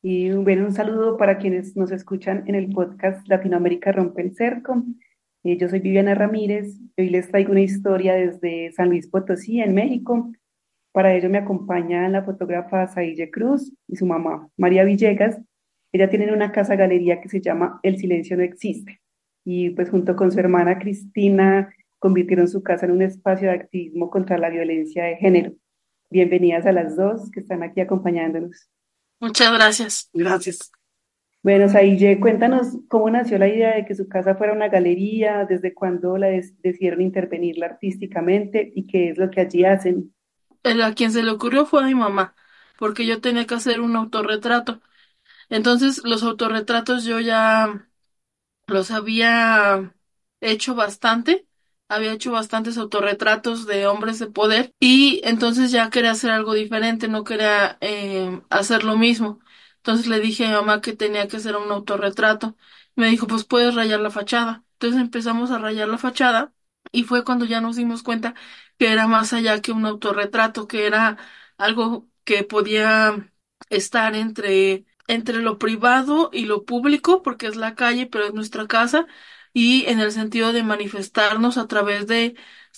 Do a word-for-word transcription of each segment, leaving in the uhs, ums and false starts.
Y bueno, un saludo para quienes nos escuchan en el podcast Latinoamérica Rompe el Cerco. Eh, yo soy Viviana Ramírez y hoy les traigo una historia desde San Luis Potosí, en México. Para ello me acompaña la fotógrafa Saille Cruz y su mamá, María Villegas. Ella tiene una casa galería que se llama El Silencio No Existe. Y pues junto con su hermana Cristina convirtieron su casa en un espacio de activismo contra la violencia de género. Bienvenidas a las dos que están aquí acompañándonos. Muchas gracias. Gracias. Bueno, Saille, cuéntanos cómo nació la idea de que su casa fuera una galería, desde cuándo la des- decidieron intervenirla artísticamente y qué es lo que allí hacen. El a quien se le ocurrió fue a mi mamá, porque yo tenía que hacer un autorretrato. Entonces, los autorretratos yo ya los había hecho bastante, había hecho bastantes autorretratos de hombres de poder y entonces ya quería hacer algo diferente, no quería eh, hacer lo mismo. Entonces le dije a mi mamá que tenía que hacer un autorretrato. Me dijo, pues puedes rayar la fachada. Entonces empezamos a rayar la fachada y fue cuando ya nos dimos cuenta que era más allá que un autorretrato, que era algo que podía estar entre entre lo privado y lo público, porque es la calle, pero es nuestra casa, y en el sentido de manifestarnos a través de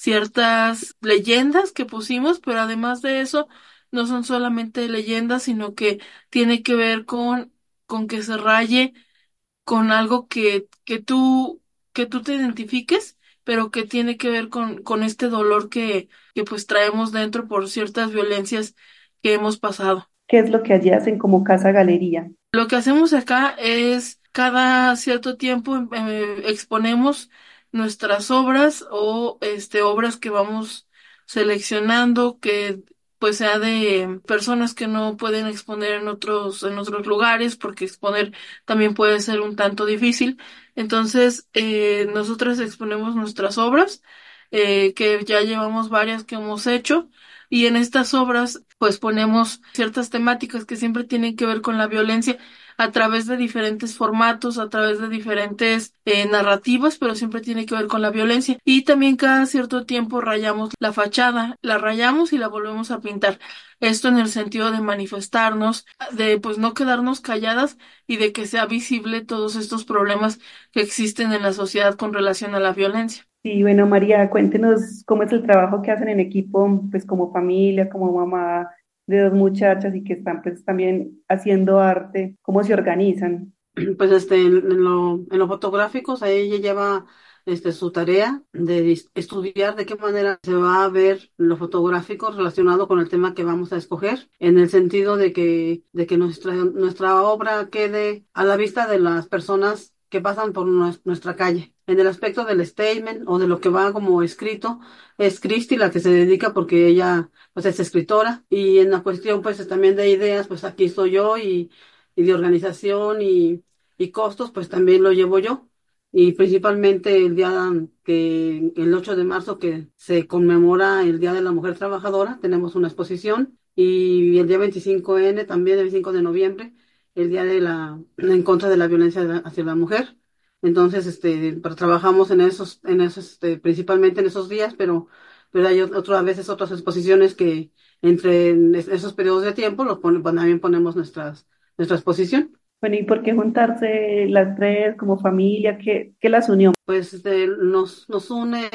ciertas leyendas que pusimos, pero además de eso, no son solamente leyendas, sino que tiene que ver con, con que se raye con algo que, que tú, que tú te identifiques, pero que tiene que ver con, con este dolor que, que pues traemos dentro por ciertas violencias que hemos pasado. ¿Qué es lo que allí hacen como casa galería? Lo que hacemos acá es cada cierto tiempo eh, exponemos nuestras obras o este obras que vamos seleccionando que pues sea de personas que no pueden exponer en otros en otros lugares porque exponer también puede ser un tanto difícil. Entonces eh, nosotras exponemos nuestras obras eh, que ya llevamos varias que hemos hecho y en estas obras pues ponemos ciertas temáticas que siempre tienen que ver con la violencia a través de diferentes formatos, a través de diferentes eh, narrativas, pero siempre tiene que ver con la violencia. Y también cada cierto tiempo rayamos la fachada, la rayamos y la volvemos a pintar. Esto en el sentido de manifestarnos, de pues no quedarnos calladas y de que sea visible todos estos problemas que existen en la sociedad con relación a la violencia. Sí, bueno, María, cuéntenos cómo es el trabajo que hacen en equipo, pues como familia, como mamá de dos muchachas y que están pues también haciendo arte, cómo se organizan. Pues este, en en lo, en los fotográficos, ahí ella lleva este, su tarea de dis- estudiar de qué manera se va a ver lo fotográfico relacionado con el tema que vamos a escoger, en el sentido de que, de que nuestra, nuestra obra quede a la vista de las personas que pasan por nues- nuestra calle. En el aspecto del statement o de lo que va como escrito, es Cristi la que se dedica porque ella pues es escritora y en la cuestión pues también de ideas, pues aquí estoy yo y y de organización y, y costos, pues también lo llevo yo. Y principalmente el día que, el ocho de marzo, que se conmemora el Día de la Mujer Trabajadora, tenemos una exposición. Y el día veinticinco ene, también el veinticinco de noviembre, el Día de la, en contra de la violencia de la- hacia la mujer. Entonces, este, pero trabajamos en esos, en esos, este, principalmente en esos días, pero, pero hay otras veces otras exposiciones que entre es- esos periodos de tiempo los pone, también ponemos nuestras nuestra exposición. Bueno, ¿y por qué juntarse las tres como familia? ¿Qué, qué las unió? Pues este, nos, nos une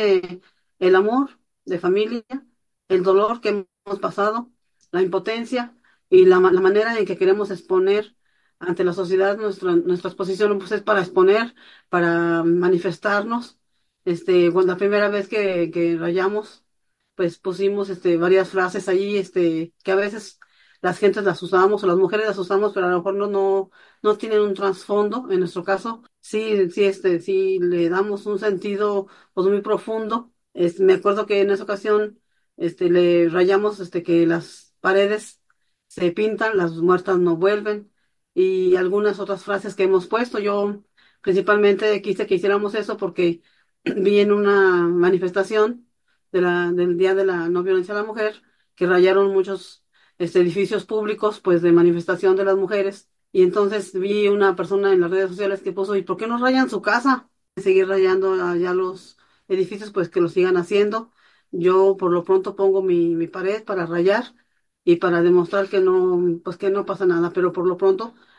el amor de familia, el dolor que hemos pasado, la impotencia y la, ma- la manera en que queremos exponer ante la sociedad nuestra, nuestra exposición, pues es para exponer, para manifestarnos. Este, cuando la primera vez que, que rayamos, pues pusimos este, varias frases ahí, este, que a veces las gentes las usamos o las mujeres las usamos, pero a lo mejor no, no, no tienen un trasfondo. En nuestro caso, sí, sí, este, sí le damos un sentido pues muy profundo. Es, me acuerdo que en esa ocasión, este, le rayamos, este, que las paredes se pintan, las muertas no vuelven, y algunas otras frases que hemos puesto. Yo principalmente quise que hiciéramos eso porque vi en una manifestación de la, del Día de la No Violencia a la Mujer que rayaron muchos este, edificios públicos, pues de manifestación de las mujeres. Y entonces vi una persona en las redes sociales que puso, ¿y por qué no rayan su casa? Seguir rayando allá los edificios, pues que lo sigan haciendo. Yo por lo pronto pongo mi, mi pared para rayar y para demostrar que no, pues que no pasa nada, pero por lo pronto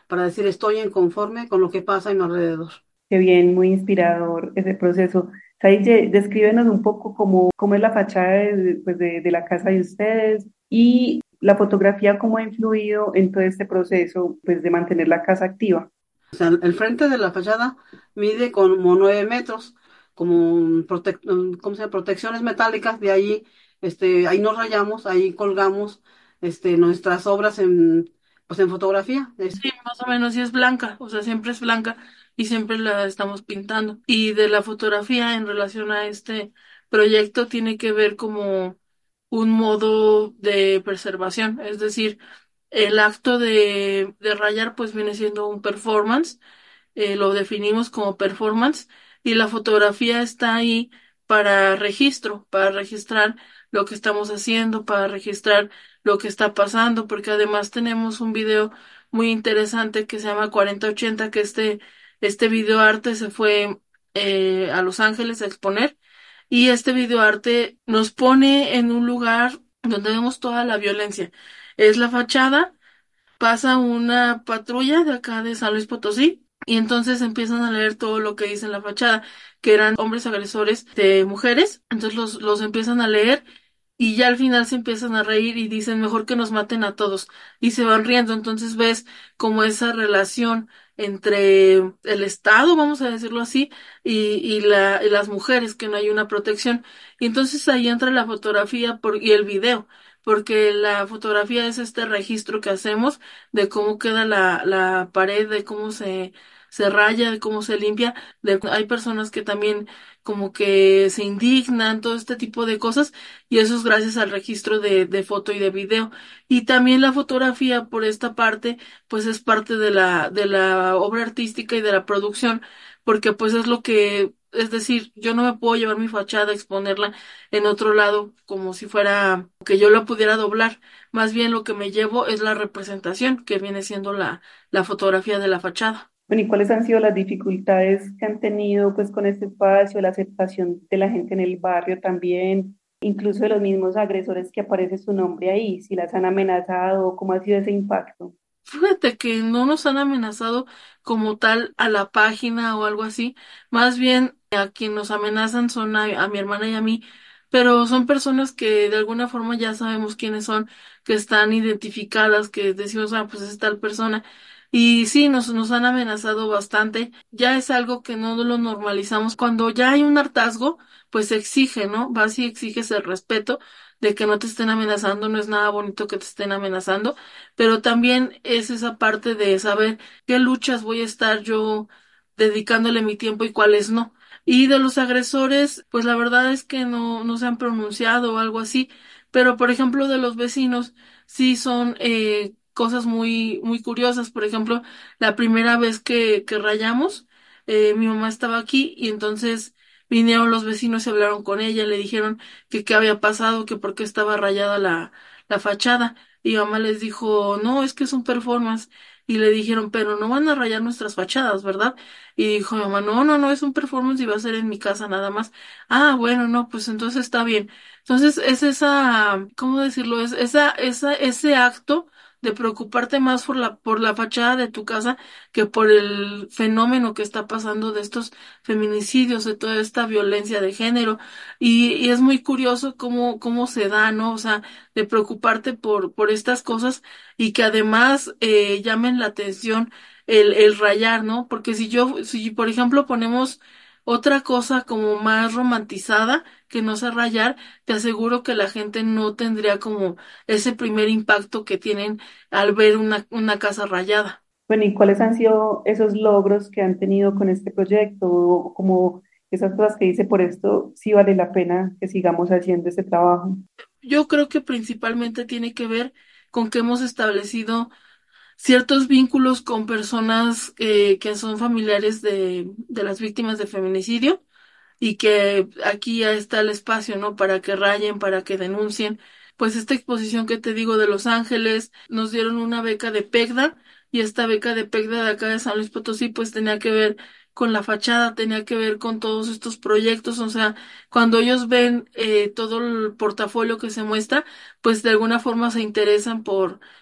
para decir estoy inconforme con lo que pasa a mi alrededor. Qué bien, muy inspirador ese proceso. Saiye, descríbenos un poco cómo, cómo es la fachada de, pues de, de la casa de ustedes y la fotografía, cómo ha influido en todo este proceso pues, de mantener la casa activa. O sea, el frente de la fachada mide como nueve metros, como prote ¿cómo se llama? Protecciones metálicas, de ahí, este, ahí nos rayamos, ahí colgamos, este, nuestras obras en, pues en fotografía. Sí, más o menos, sí es blanca, o sea, siempre es blanca y siempre la estamos pintando. Y de la fotografía en relación a este proyecto tiene que ver como un modo de preservación, es decir, el acto de, de rayar pues viene siendo un performance, eh, lo definimos como performance y la fotografía está ahí para registro, para registrar lo que estamos haciendo, para registrar lo que está pasando, porque además tenemos un video muy interesante que se llama cuarenta ochenta, que este, este videoarte se fue eh, a Los Ángeles a exponer y este videoarte nos pone en un lugar donde vemos toda la violencia. Es la fachada, pasa una patrulla de acá de San Luis Potosí y entonces empiezan a leer todo lo que dice en la fachada, que eran hombres agresores de mujeres, entonces los, los empiezan a leer y ya al final se empiezan a reír y dicen mejor que nos maten a todos y se van riendo, entonces ves como esa relación entre el Estado, vamos a decirlo así, y, y, la, y las mujeres, que no hay una protección. Y entonces ahí entra la fotografía por, y el video, porque la fotografía es este registro que hacemos de cómo queda la, la pared, de cómo se, se raya, de cómo se limpia. De, hay personas que también como que se indignan, todo este tipo de cosas, y eso es gracias al registro de, de foto y de video. Y también la fotografía, por esta parte, pues es parte de la, de la obra artística y de la producción, porque pues es lo que, es decir, yo no me puedo llevar mi fachada a exponerla en otro lado como si fuera que yo la pudiera doblar. Más bien lo que me llevo es la representación, que viene siendo la, la fotografía de la fachada. Bueno, ¿y cuáles han sido las dificultades que han tenido pues con este espacio, la aceptación de la gente en el barrio también, incluso de los mismos agresores que aparece su nombre ahí, si las han amenazado, cómo ha sido ese impacto? Fíjate que no nos han amenazado como tal a la página o algo así, más bien a quien nos amenazan son a, a mi hermana y a mí, pero son personas que de alguna forma ya sabemos quiénes son, que están identificadas, que decimos, ah, pues es tal persona. Y sí, nos, nos han amenazado bastante, ya es algo que no lo normalizamos. Cuando ya hay un hartazgo, pues se exige, ¿no? Vas y exiges el respeto de que no te estén amenazando, no es nada bonito que te estén amenazando, pero también es esa parte de saber qué luchas voy a estar yo dedicándole mi tiempo y cuáles no. Y de los agresores, pues la verdad es que no, no se han pronunciado o algo así, pero por ejemplo de los vecinos, sí son eh, cosas muy, muy curiosas. Por ejemplo, la primera vez que, que rayamos, eh, mi mamá estaba aquí y entonces vinieron los vecinos y hablaron con ella, le dijeron que qué había pasado, que por qué estaba rayada la, la fachada. Y mamá les dijo, no, es que es un performance. Y le dijeron, pero no van a rayar nuestras fachadas, ¿verdad? Y dijo mi mamá, no, no, no, es un performance y va a ser en mi casa nada más. Ah, bueno, no, pues entonces está bien. Entonces es esa, ¿cómo decirlo? Es esa, esa, ese acto de preocuparte más por la, por la fachada de tu casa que por el fenómeno que está pasando de estos feminicidios, de toda esta violencia de género. Y, y es muy curioso cómo, cómo se da, ¿no? O sea, de preocuparte por, por estas cosas y que además eh, llamen la atención el, el rayar, ¿no? Porque si yo, si por ejemplo ponemos otra cosa como más romantizada que no sea rayar, te aseguro que la gente no tendría como ese primer impacto que tienen al ver una, una casa rayada. Bueno, ¿y cuáles han sido esos logros que han tenido con este proyecto? O como esas cosas que dice, por esto sí vale la pena que sigamos haciendo este trabajo. Yo creo que principalmente tiene que ver con que hemos establecido ciertos vínculos con personas eh, que son familiares de, de las víctimas de feminicidio y que aquí ya está el espacio, ¿no? Para que rayen, para que denuncien. Pues esta exposición que te digo de Los Ángeles, nos dieron una beca de PECDA y esta beca de PECDA de acá de San Luis Potosí pues tenía que ver con la fachada, tenía que ver con todos estos proyectos, o sea, cuando ellos ven eh, todo el portafolio que se muestra, pues de alguna forma se interesan por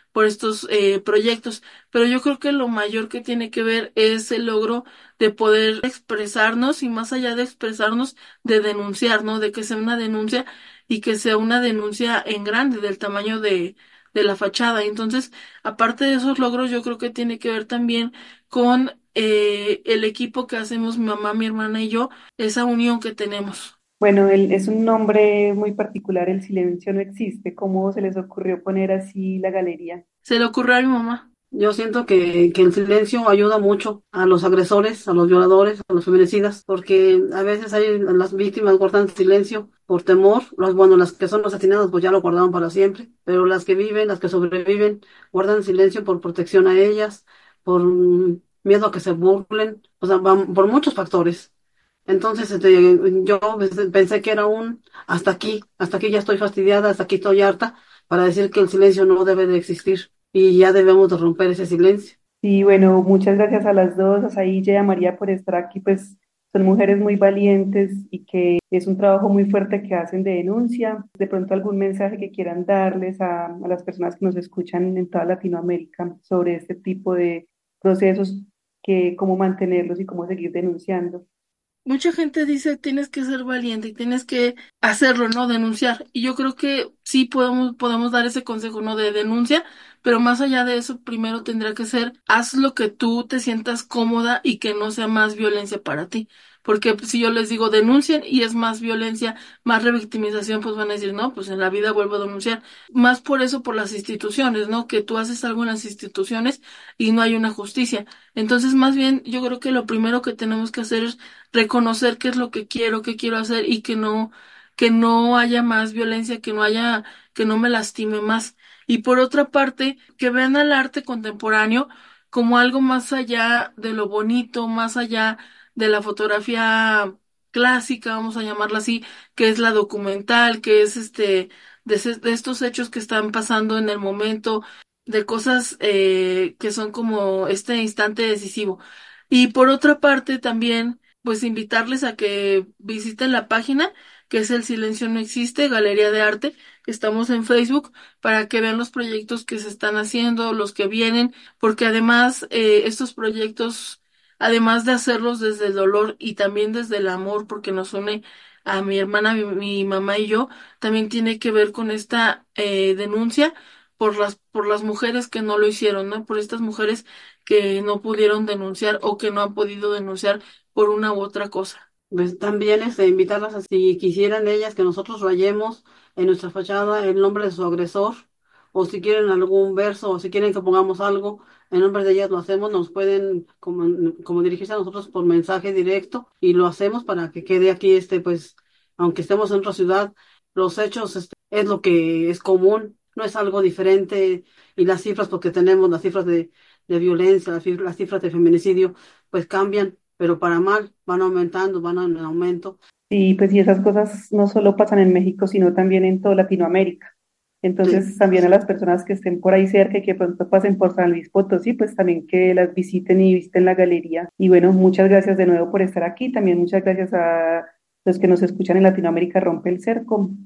por estos eh, proyectos, pero yo creo que lo mayor que tiene que ver es el logro de poder expresarnos y más allá de expresarnos, de denunciar, ¿no? De que sea una denuncia y que sea una denuncia en grande, del tamaño de, de la fachada. Entonces, aparte de esos logros, yo creo que tiene que ver también con eh, el equipo que hacemos mi mamá, mi hermana y yo, esa unión que tenemos. Bueno, el- es un nombre muy particular, El silencio no existe. ¿Cómo se les ocurrió poner así la galería? Se le ocurrió a mi mamá. Yo siento que, que el silencio ayuda mucho a los agresores, a los violadores, a los feminicidas, porque a veces hay las víctimas guardan silencio por temor. Las, bueno, las que son asesinadas pues ya lo guardaron para siempre, pero las que viven, las que sobreviven, guardan silencio por protección a ellas, por mm, miedo a que se burlen, o sea, van por muchos factores. Entonces, este, yo pensé que era un hasta aquí, hasta aquí ya estoy fastidiada, hasta aquí estoy harta, para decir que el silencio no debe de existir y ya debemos de romper ese silencio. Y bueno, muchas gracias a las dos, a Sailla y a María por estar aquí, pues son mujeres muy valientes y que es un trabajo muy fuerte que hacen de denuncia. De pronto algún mensaje que quieran darles a, a las personas que nos escuchan en toda Latinoamérica sobre este tipo de procesos, que cómo mantenerlos y cómo seguir denunciando. Mucha gente dice tienes que ser valiente y tienes que hacerlo, ¿no? Denunciar. Y yo creo que sí podemos, podemos dar ese consejo, ¿no? De denuncia, pero más allá de eso, primero tendrá que ser, haz lo que tú te sientas cómoda y que no sea más violencia para ti. Porque si yo les digo denuncien y es más violencia, más revictimización, pues van a decir, no, pues en la vida vuelvo a denunciar. Más por eso, por las instituciones, ¿no? Que tú haces algo en las instituciones y no hay una justicia. Entonces, más bien, yo creo que lo primero que tenemos que hacer es reconocer qué es lo que quiero, qué quiero hacer y que no, que no haya más violencia, que no haya, que no me lastime más. Y por otra parte, que vean al arte contemporáneo como algo más allá de lo bonito, más allá de la fotografía clásica, vamos a llamarla así, que es la documental, que es este, de, ese- de estos hechos que están pasando en el momento, de cosas eh, que son como este instante decisivo. Y por otra parte también, pues invitarles a que visiten la página, que es El Silencio No Existe, Galería de Arte, que estamos en Facebook, para que vean los proyectos que se están haciendo, los que vienen, porque además eh, estos proyectos, además de hacerlos desde el dolor y también desde el amor, porque nos une a mi hermana, mi, mi mamá y yo, también tiene que ver con esta eh, denuncia por las, por las mujeres que no lo hicieron, ¿no? Por estas mujeres que no pudieron denunciar o que no han podido denunciar por una u otra cosa. Pues también este, invitarlas a si quisieran ellas que nosotros rayemos en nuestra fachada el nombre de su agresor, o si quieren algún verso, o si quieren que pongamos algo en nombre de ellas, lo hacemos, nos pueden como, como dirigirse a nosotros por mensaje directo y lo hacemos para que quede aquí, este, pues, aunque estemos en otra ciudad, los hechos este, es lo que es común, no es algo diferente, y las cifras, porque tenemos las cifras de, de violencia, las cifras, las cifras de feminicidio, pues cambian, pero para mal, van aumentando, van en aumento. Y pues y esas cosas no solo pasan en México, sino también en toda Latinoamérica. Sí, Entonces, también a las personas que estén por ahí cerca y que pronto pasen por San Luis Potosí, pues también que las visiten y visiten la galería. Y bueno, muchas gracias de nuevo por estar aquí. También muchas gracias a los que nos escuchan en Latinoamérica Rompe el Cerco.